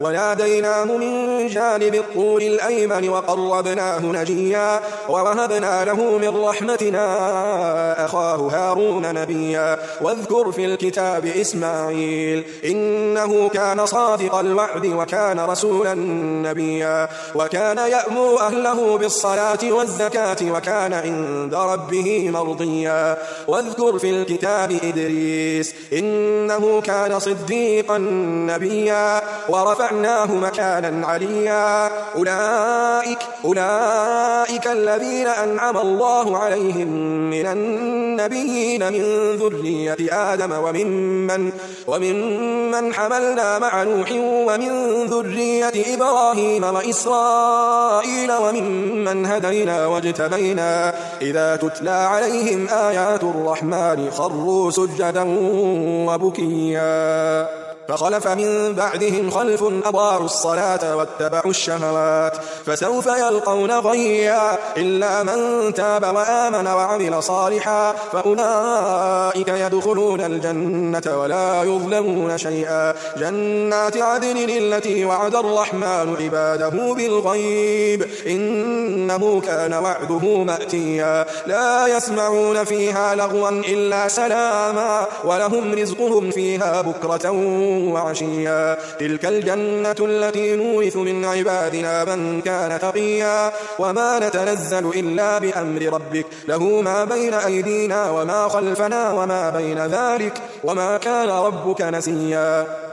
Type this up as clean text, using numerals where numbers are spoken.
وناديناه من جانب الطور الأيمن وقربناه نجيا ووهبنا له من رحمتنا أخاه هارون نبيا واذكر في الكتاب إسماعيل إنه كان صادق الوعد وكان رسولا نبيا وكان يأمر أهله بالصلاة والزكاة وكان عند ربه مرضيا واذكر في الكتاب إدريس إنه كان صديقا نبيا ورفعناه مكانا عليا أولئك الذين أنعم الله عليهم من النبيين من ذرية آدم وممن حملنا مع نوح ومن ذرية إبراهيم وإسرائيل وممن هدينا واجتبينا إذا تتلى عليهم آيات الرحمن خروا سجدا وبكيا فخلف من بعدهم خلف أضاعوا الصلاة واتبعوا الشهوات فسوف يلقون غيا إلا من تاب وآمن وعمل صالحا فأولئك يدخلون الجنة ولا يظلمون شيئا جنات عدن التي وعد الرحمن عباده بالغيب إنه كان وعده مأتيا لا يسمعون فيها لغوا إلا سلاما ولهم رزقهم فيها بكرة وعشيا تلك الجنة التي نورث من عبادنا من كان تقيا وما نتنزل إلا بأمر ربك له ما بين أيدينا وما خلفنا وما بين ذلك وما كان ربك نسيا